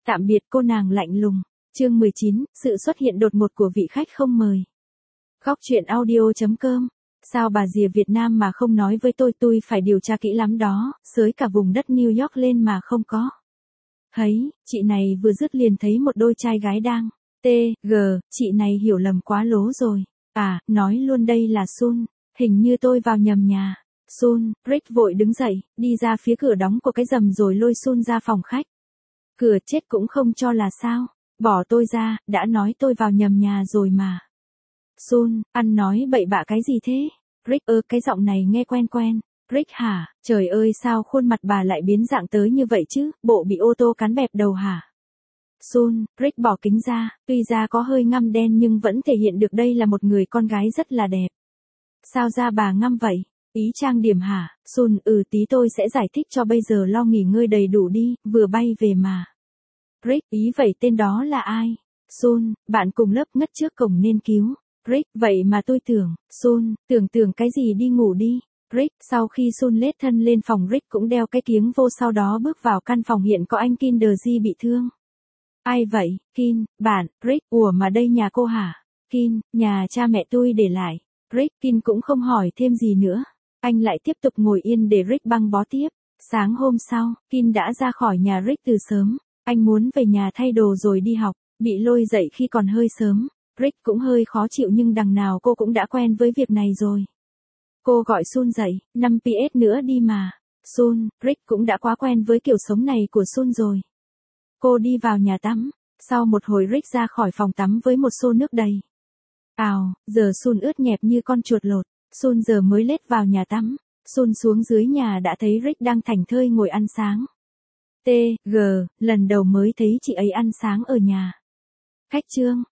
Tạm biệt cô nàng lạnh lùng. Chương 19, sự xuất hiện đột ngột của vị khách không mời. Góc truyện audio.com. Sao bà dìa Việt Nam mà không nói với tôi phải điều tra kỹ lắm đó, xới cả vùng đất New York lên mà không có. Thấy, chị này vừa dứt liền thấy một đôi trai gái đang. Chị này hiểu lầm quá lố rồi. À, nói luôn đây là Sun, hình như tôi vào nhầm nhà. Sun, Rick vội đứng dậy, đi ra phía cửa đóng của cái rầm rồi lôi Sun ra phòng khách. Cửa chết cũng không cho là sao, bỏ tôi ra, đã nói tôi vào nhầm nhà rồi mà. Sun, ăn nói bậy bạ cái gì thế? Rick cái giọng này nghe quen quen. Rick hả, trời ơi sao khuôn mặt bà lại biến dạng tới như vậy chứ, bộ bị ô tô cán bẹp đầu hả? Sun, Rick bỏ kính ra, tuy da có hơi ngăm đen nhưng vẫn thể hiện được đây là một người con gái rất là đẹp. Sao da bà ngăm vậy? Ý trang điểm hả? Sun, tí tôi sẽ giải thích cho bây giờ lo nghỉ ngơi đầy đủ đi, vừa bay về mà. Rick, ý vậy tên đó là ai? Sun, bạn cùng lớp ngất trước cổng nên cứu. Rick, vậy mà tôi tưởng. Sun, tưởng cái gì đi ngủ đi. Rick, sau khi Sun lết thân lên phòng Rick cũng đeo cái kiếng vô sau đó bước vào căn phòng hiện có anh Kinderji bị thương. Ai vậy, Kin, bạn, Rick, mà đây nhà cô hả? Kin, nhà cha mẹ tôi để lại. Rick, Kin cũng không hỏi thêm gì nữa. Anh lại tiếp tục ngồi yên để Rick băng bó tiếp. Sáng hôm sau, Kin đã ra khỏi nhà Rick từ sớm. Anh muốn về nhà thay đồ rồi đi học, bị lôi dậy khi còn hơi sớm. Rick cũng hơi khó chịu nhưng đằng nào cô cũng đã quen với việc này rồi. Cô gọi Sun dậy, 5 PS nữa đi mà. Sun, Rick cũng đã quá quen với kiểu sống này của Sun rồi. Cô đi vào nhà tắm. Sau một hồi Rick ra khỏi phòng tắm với một xô nước đầy. Giờ Sun ướt nhẹp như con chuột lột. Sun giờ mới lết vào nhà tắm. Sun xuống dưới nhà đã thấy Rick đang thảnh thơi ngồi ăn sáng. Lần đầu mới thấy chị ấy ăn sáng ở nhà. Khách trương,